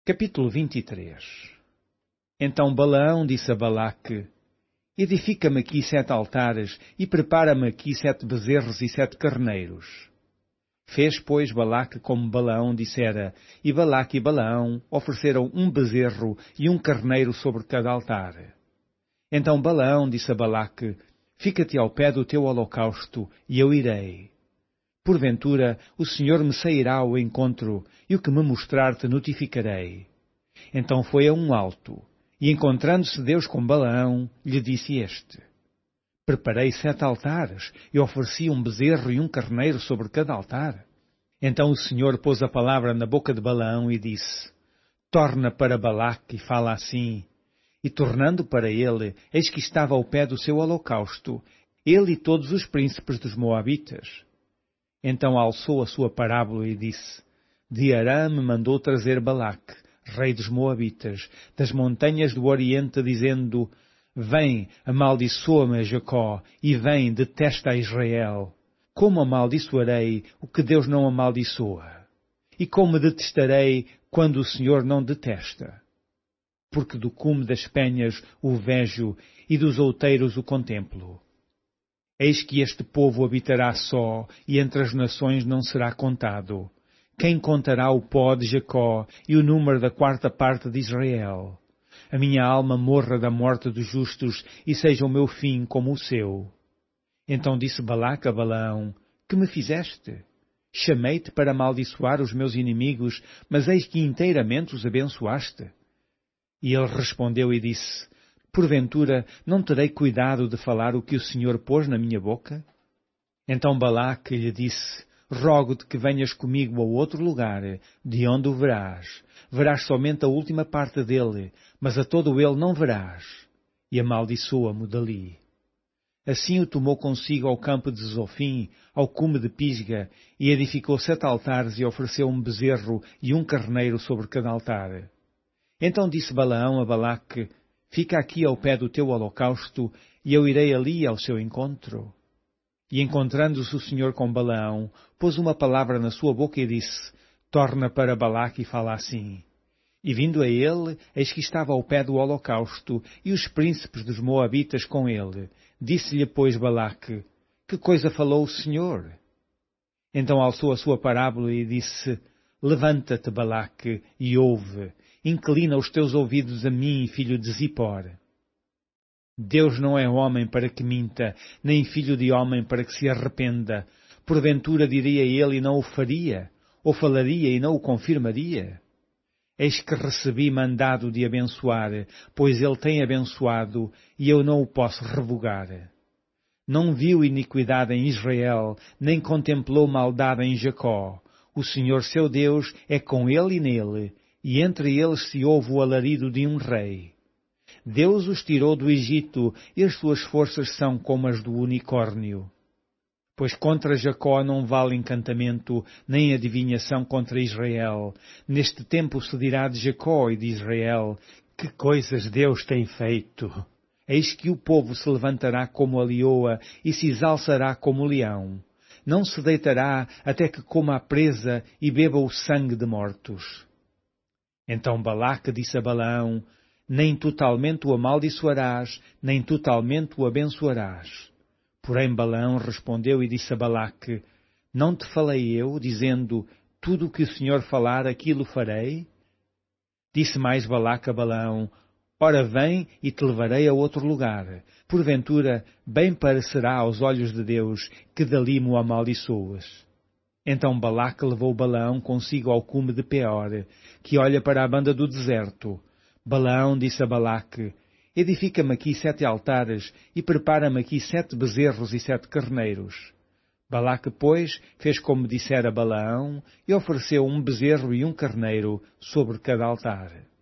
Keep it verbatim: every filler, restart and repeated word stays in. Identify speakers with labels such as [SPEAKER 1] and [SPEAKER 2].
[SPEAKER 1] Capítulo vinte e três. Então Balaão disse a Balaque: Edifica-me aqui sete altares e prepara-me aqui sete bezerros e sete carneiros. Fez, pois, Balaque como Balaão dissera, e Balaque e Balaão ofereceram um bezerro e um carneiro sobre cada altar. Então Balaão disse a Balaque: Fica-te ao pé do teu holocausto, e eu irei. Porventura, o Senhor me sairá ao encontro, e o que me mostrar te notificarei. Então foi a um alto, e encontrando-se Deus com Balaão, lhe disse este: Preparei sete altares, e ofereci um bezerro e um carneiro sobre cada altar. Então o Senhor pôs a palavra na boca de Balaão e disse: Torna para Balaque e fala assim. E tornando para ele, eis que estava ao pé do seu holocausto, ele e todos os príncipes dos Moabitas. Então alçou a sua parábola e disse: De Arã me mandou trazer Balaque, rei dos Moabitas, das montanhas do Oriente, dizendo: Vem, amaldiçoa-me a Jacó, e vem, detesta a Israel. Como amaldiçoarei o que Deus não amaldiçoa? E como detestarei quando o Senhor não detesta? Porque do cume das penhas o vejo, e dos outeiros o contemplo. Eis que este povo habitará só, e entre as nações não será contado. Quem contará o pó de Jacó e o número da quarta parte de Israel? A minha alma morra da morte dos justos, e seja o meu fim como o seu. Então disse Balaque a Balaão: Que me fizeste? Chamei-te para amaldiçoar os meus inimigos, mas eis que inteiramente os abençoaste. E ele respondeu e disse: Porventura, não terei cuidado de falar o que o Senhor pôs na minha boca? Então Balaque lhe disse: Rogo-te que venhas comigo a outro lugar, de onde o verás. Verás somente a última parte dele, mas a todo ele não verás. E amaldiçoa-mo dali. Assim o tomou consigo ao campo de Zofim, ao cume de Pisga, e edificou sete altares e ofereceu um bezerro e um carneiro sobre cada altar. Então disse Balaão a Balaque: Fica aqui ao pé do teu holocausto, e eu irei ali ao seu encontro. E encontrando-se o Senhor com Balaão, pôs uma palavra na sua boca e disse: Torna para Balaque e fala assim. E vindo a ele, eis que estava ao pé do holocausto, e os príncipes dos Moabitas com ele. Disse-lhe, pois, Balaque: Que coisa falou o Senhor? Então alçou a sua parábola e disse: Levanta-te, Balaque, e ouve. Inclina os teus ouvidos a mim, filho de Zipor. Deus não é homem para que minta, nem filho de homem para que se arrependa. Porventura diria ele e não o faria, ou falaria e não o confirmaria? Eis que recebi mandado de abençoar, pois ele tem abençoado, e eu não o posso revogar. Não viu iniquidade em Israel, nem contemplou maldade em Jacó. O Senhor seu Deus é com ele e nele, e entre eles se ouve o alarido de um rei. Deus os tirou do Egito, e as suas forças são como as do unicórnio. Pois contra Jacó não vale encantamento, nem adivinhação contra Israel. Neste tempo se dirá de Jacó e de Israel: Que coisas Deus tem feito! Eis que o povo se levantará como a leoa, e se exalçará como o leão. Não se deitará até que coma a presa e beba o sangue de mortos. Então Balaque disse a Balaão: Nem totalmente o amaldiçoarás, nem totalmente o abençoarás. Porém Balaão respondeu e disse a Balaque: Não te falei eu, dizendo: Tudo o que o Senhor falar, aquilo farei? Disse mais Balaque a Balaão: Ora vem e te levarei a outro lugar. Porventura, bem parecerá aos olhos de Deus que dali me amaldiçoas. Então Balaque levou Balaão consigo ao cume de Peor, que olha para a banda do deserto. Balaão disse a Balaque: Edifica-me aqui sete altares e prepara-me aqui sete bezerros e sete carneiros. Balaque, pois, fez como dissera Balaão e ofereceu um bezerro e um carneiro sobre cada altar.